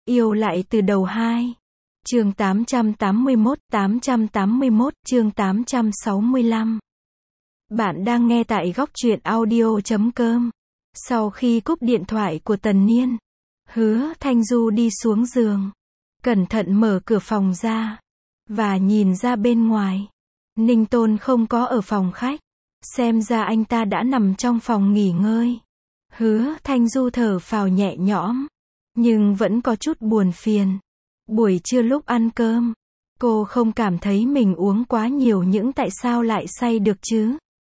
Yêu lại từ đầu 2. Chương 881, chương 865. Bạn đang nghe tại góc truyện audio.com. Sau khi cúp điện thoại của Tần Niên, Hứa Thanh Du đi xuống giường, cẩn thận mở cửa phòng ra, và nhìn ra bên ngoài. Ninh Tôn không có ở phòng khách, xem ra anh ta đã nằm trong phòng nghỉ ngơi. Hứa Thanh Du thở phào nhẹ nhõm, nhưng vẫn có chút buồn phiền. Buổi trưa lúc ăn cơm, cô không cảm thấy mình uống quá nhiều, nhưng tại sao lại say được chứ?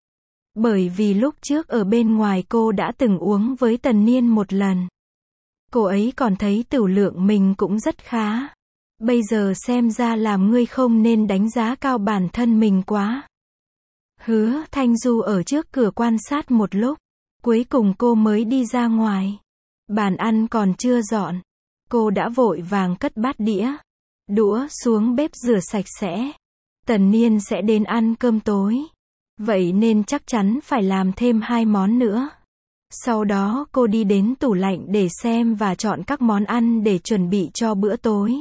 Bởi vì lúc trước ở bên ngoài cô đã từng uống với Tần Niên một lần. Cô ấy còn thấy tửu lượng mình cũng rất khá. Bây giờ xem ra làm ngươi không nên đánh giá cao bản thân mình quá. Hứa Thanh Du ở trước cửa quan sát một lúc, cuối cùng cô mới đi ra ngoài. Bàn ăn còn chưa dọn, cô đã vội vàng cất bát đĩa, đũa xuống bếp rửa sạch sẽ. Tần Niên sẽ đến ăn cơm tối, vậy nên chắc chắn phải làm thêm 2 món nữa. Sau đó cô đi đến tủ lạnh để xem và chọn các món ăn để chuẩn bị cho bữa tối.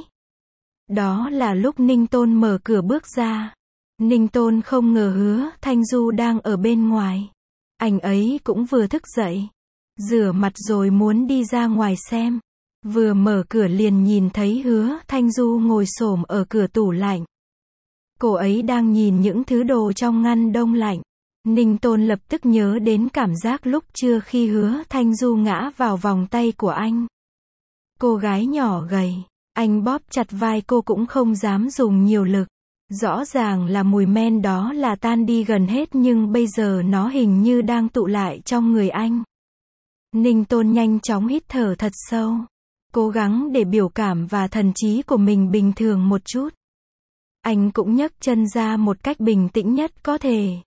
Đó là lúc Ninh Tôn mở cửa bước ra. Ninh Tôn không ngờ Hứa Thanh Du đang ở bên ngoài. Anh ấy cũng vừa thức dậy, rửa mặt rồi muốn đi ra ngoài xem. Vừa mở cửa liền nhìn thấy Hứa Thanh Du ngồi xổm ở cửa tủ lạnh. Cô ấy đang nhìn những thứ đồ trong ngăn đông lạnh. Ninh Tôn lập tức nhớ đến cảm giác lúc trưa khi Hứa Thanh Du ngã vào vòng tay của anh. Cô gái nhỏ gầy, anh bóp chặt vai cô cũng không dám dùng nhiều lực. Rõ ràng là mùi men đó là tan đi gần hết, nhưng bây giờ nó hình như đang tụ lại trong người anh. Ninh Tôn nhanh chóng hít thở thật sâu, cố gắng để biểu cảm và thần trí của mình bình thường một chút. Anh cũng nhấc chân ra một cách bình tĩnh nhất có thể.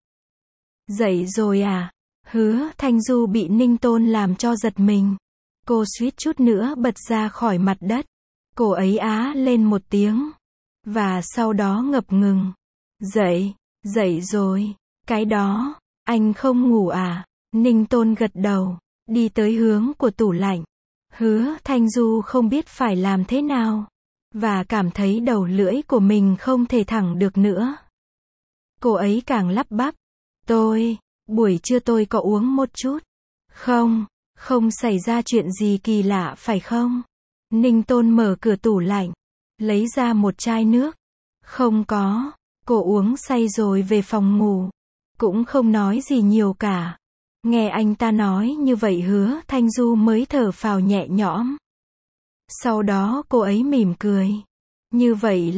Dậy rồi à? Hứa Thanh Du bị Ninh Tôn làm cho giật mình. Cô suýt chút nữa bật ra khỏi mặt đất. Cô ấy á lên một tiếng, và sau đó ngập ngừng. Dậy rồi. Cái đó, anh không ngủ à? Ninh Tôn gật đầu, đi tới hướng của tủ lạnh. Hứa Thanh Du không biết phải làm thế nào, và cảm thấy đầu lưỡi của mình không thể thẳng được nữa. Cô ấy càng lắp bắp. Buổi trưa tôi có uống một chút. Không xảy ra chuyện gì kỳ lạ phải không? Ninh Tôn mở cửa tủ lạnh, lấy ra một chai nước. Không có, cô uống say rồi về phòng ngủ. Cũng không nói gì nhiều cả. Nghe anh ta nói như vậy Hứa Thanh Du mới thở phào nhẹ nhõm. Sau đó cô ấy mỉm cười. Như vậy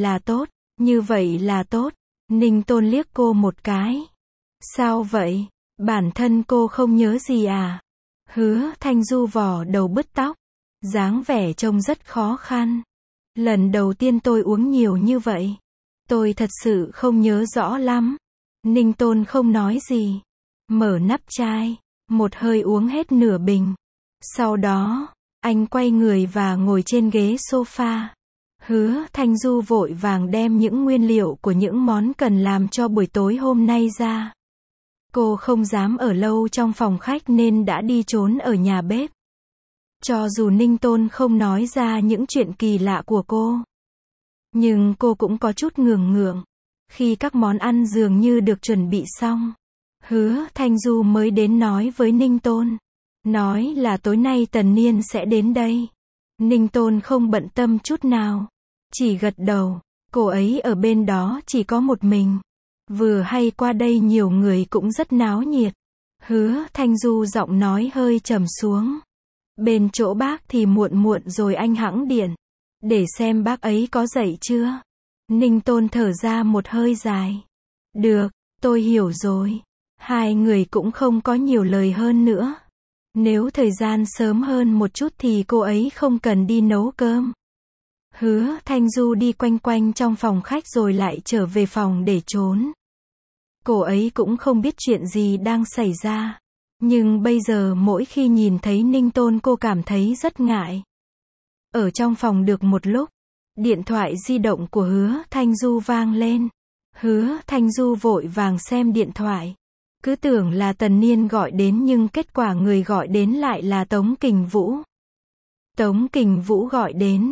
là tốt. Ninh Tôn liếc cô một cái. Sao vậy? Bản thân cô không nhớ gì à? Hứa Thanh Du vò đầu bứt tóc, dáng vẻ trông rất khó khăn. Lần đầu tiên tôi uống nhiều như vậy, tôi thật sự không nhớ rõ lắm. Ninh Tôn không nói gì, mở nắp chai, một hơi uống hết nửa bình. Sau đó, anh quay người và ngồi trên ghế sofa. Hứa Thanh Du vội vàng đem những nguyên liệu của những món cần làm cho buổi tối hôm nay ra. Cô không dám ở lâu trong phòng khách nên đã đi trốn ở nhà bếp. Cho dù Ninh Tôn không nói ra những chuyện kỳ lạ của cô, nhưng cô cũng có chút ngượng. Khi các món ăn dường như được chuẩn bị xong, Hứa Thanh Du mới đến nói với Ninh Tôn. Nói là tối nay Tần Niên sẽ đến đây. Ninh Tôn không bận tâm chút nào, chỉ gật đầu. Cô ấy ở bên đó chỉ có một mình. Vừa hay qua đây nhiều người cũng rất náo nhiệt. Hứa Thanh Du giọng nói hơi trầm xuống. Bên chỗ bác thì muộn rồi, anh hẵng điện để xem bác ấy có dậy chưa. Ninh Tôn thở ra một hơi dài. Được, tôi hiểu rồi. Hai người cũng không có nhiều lời hơn nữa. Nếu thời gian sớm hơn một chút thì cô ấy không cần đi nấu cơm. Hứa Thanh Du đi quanh quanh trong phòng khách rồi lại trở về phòng để trốn. Cô ấy cũng không biết chuyện gì đang xảy ra. Nhưng bây giờ mỗi khi nhìn thấy Ninh Tôn cô cảm thấy rất ngại. Ở trong phòng được một lúc, điện thoại di động của Hứa Thanh Du vang lên. Hứa Thanh Du vội vàng xem điện thoại. Cứ tưởng là Tần Niên gọi đến nhưng kết quả người gọi đến lại là Tống Kình Vũ. Tống Kình Vũ gọi đến.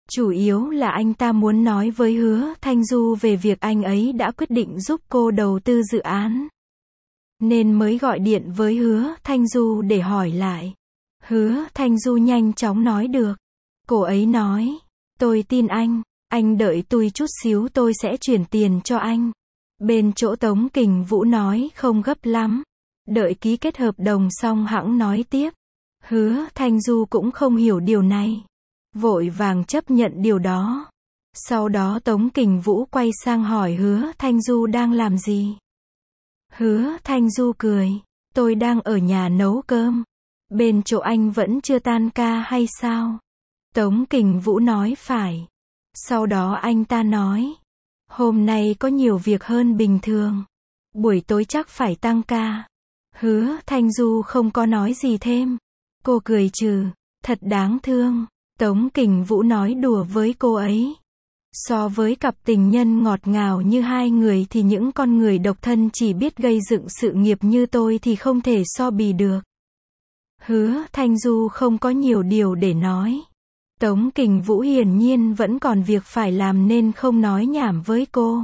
Chủ yếu là anh ta muốn nói với Hứa Thanh Du về việc anh ấy đã quyết định giúp cô đầu tư dự án. Nên mới gọi điện với Hứa Thanh Du để hỏi lại. Hứa Thanh Du nhanh chóng nói được. Cô ấy nói, tôi tin anh đợi tôi chút xíu tôi sẽ chuyển tiền cho anh. Bên chỗ Tống Kình Vũ nói không gấp lắm. Đợi ký kết hợp đồng xong hẵng nói tiếp. Hứa Thanh Du cũng không hiểu điều này. Vội vàng chấp nhận điều đó. Sau đó Tống Kình Vũ quay sang hỏi Hứa Thanh Du đang làm gì. Hứa Thanh Du cười. Tôi đang ở nhà nấu cơm. Bên chỗ anh vẫn chưa tan ca hay sao? Tống Kình Vũ nói phải. Sau đó anh ta nói. Hôm nay có nhiều việc hơn bình thường. Buổi tối chắc phải tăng ca. Hứa Thanh Du không có nói gì thêm. Cô cười trừ. Thật đáng thương. Tống Kình Vũ nói đùa với cô ấy. So với cặp tình nhân ngọt ngào như hai người thì những con người độc thân chỉ biết gây dựng sự nghiệp như tôi thì không thể so bì được. Hứa Thanh Du không có nhiều điều để nói. Tống Kình Vũ hiển nhiên vẫn còn việc phải làm nên không nói nhảm với cô.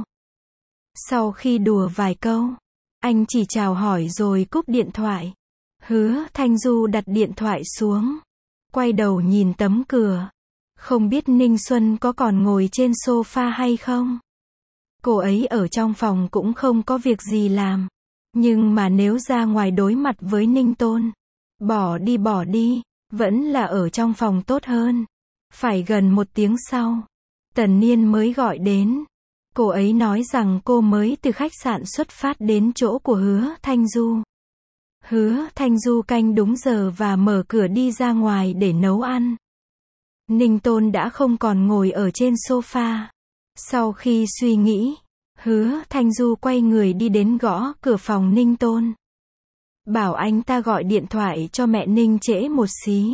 Sau khi đùa vài câu, anh chỉ chào hỏi rồi cúp điện thoại. Hứa Thanh Du đặt điện thoại xuống. Quay đầu nhìn tấm cửa. Không biết Ninh Xuân có còn ngồi trên sofa hay không? Cô ấy ở trong phòng cũng không có việc gì làm. Nhưng mà nếu ra ngoài đối mặt với Ninh Tôn, bỏ đi, vẫn là ở trong phòng tốt hơn. Phải gần 1 tiếng sau, Tần Niên mới gọi đến. Cô ấy nói rằng cô mới từ khách sạn xuất phát đến chỗ của Hứa Thanh Du. Hứa Thanh Du canh đúng giờ và mở cửa đi ra ngoài để nấu ăn. Ninh Tôn đã không còn ngồi ở trên sofa. Sau khi suy nghĩ, Hứa Thanh Du quay người đi đến gõ cửa phòng Ninh Tôn. Bảo anh ta gọi điện thoại cho mẹ Ninh trễ một xí.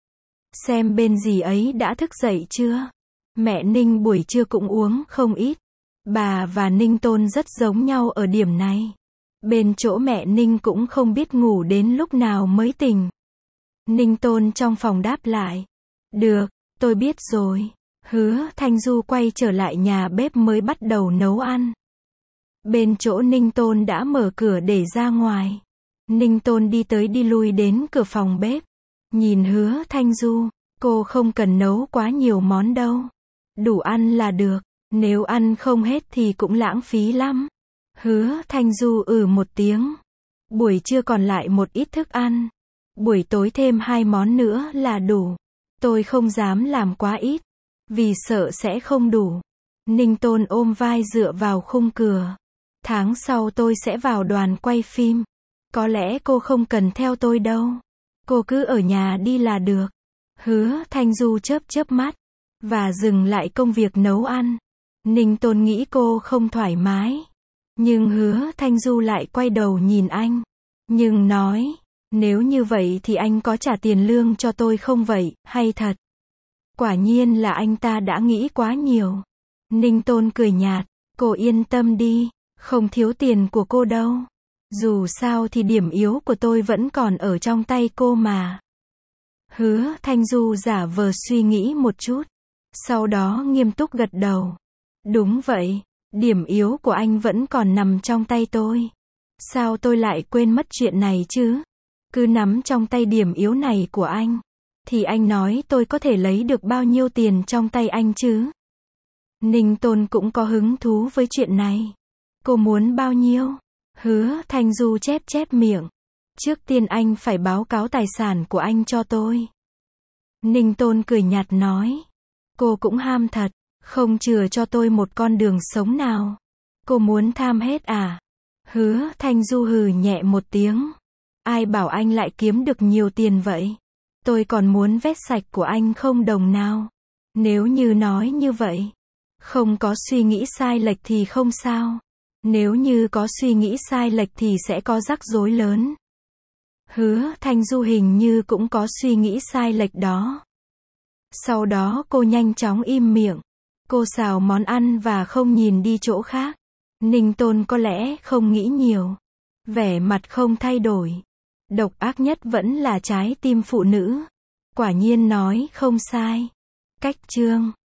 Xem bên dì ấy đã thức dậy chưa. Mẹ Ninh buổi trưa cũng uống không ít. Bà và Ninh Tôn rất giống nhau ở điểm này. Bên chỗ mẹ Ninh cũng không biết ngủ đến lúc nào mới tỉnh. Ninh Tôn trong phòng đáp lại. Được, tôi biết rồi. Hứa Thanh Du quay trở lại nhà bếp mới bắt đầu nấu ăn. Bên chỗ Ninh Tôn đã mở cửa để ra ngoài. Ninh Tôn đi tới đi lui đến cửa phòng bếp. Nhìn Hứa Thanh Du, cô không cần nấu quá nhiều món đâu. Đủ ăn là được, nếu ăn không hết thì cũng lãng phí lắm. Hứa Thanh Du một tiếng. Buổi trưa còn lại một ít thức ăn. Buổi tối thêm 2 món nữa là đủ. Tôi không dám làm quá ít, vì sợ sẽ không đủ. Ninh Tôn ôm vai dựa vào khung cửa. Tháng sau tôi sẽ vào đoàn quay phim. Có lẽ cô không cần theo tôi đâu. Cô cứ ở nhà đi là được. Hứa Thanh Du chớp mắt, và dừng lại công việc nấu ăn. Ninh Tôn nghĩ cô không thoải mái. Nhưng Hứa Thanh Du lại quay đầu nhìn anh. Nhưng nói, nếu như vậy thì anh có trả tiền lương cho tôi không vậy, hay thật? Quả nhiên là anh ta đã nghĩ quá nhiều. Ninh Tôn cười nhạt, cô yên tâm đi, không thiếu tiền của cô đâu. Dù sao thì điểm yếu của tôi vẫn còn ở trong tay cô mà. Hứa Thanh Du giả vờ suy nghĩ một chút. Sau đó nghiêm túc gật đầu. Đúng vậy, điểm yếu của anh vẫn còn nằm trong tay tôi. Sao tôi lại quên mất chuyện này chứ? Cứ nắm trong tay điểm yếu này của anh. Thì anh nói tôi có thể lấy được bao nhiêu tiền trong tay anh chứ? Ninh Tôn cũng có hứng thú với chuyện này. Cô muốn bao nhiêu? Hứa Thanh Du chép miệng. Trước tiên anh phải báo cáo tài sản của anh cho tôi. Ninh Tôn cười nhạt nói. Cô cũng ham thật, không chừa cho tôi một con đường sống nào. Cô muốn tham hết à? Hứa Thanh Du hừ nhẹ một tiếng. Ai bảo anh lại kiếm được nhiều tiền vậy? Tôi còn muốn vét sạch của anh không đồng nào. Nếu như nói như vậy, không có suy nghĩ sai lệch thì không sao. Nếu như có suy nghĩ sai lệch thì sẽ có rắc rối lớn. Hứa Thanh Du hình như cũng có suy nghĩ sai lệch đó. Sau đó cô nhanh chóng im miệng. Cô xào món ăn và không nhìn đi chỗ khác. Ninh Tôn có lẽ không nghĩ nhiều. Vẻ mặt không thay đổi. Độc ác nhất vẫn là trái tim phụ nữ. Quả nhiên nói không sai. Cách chương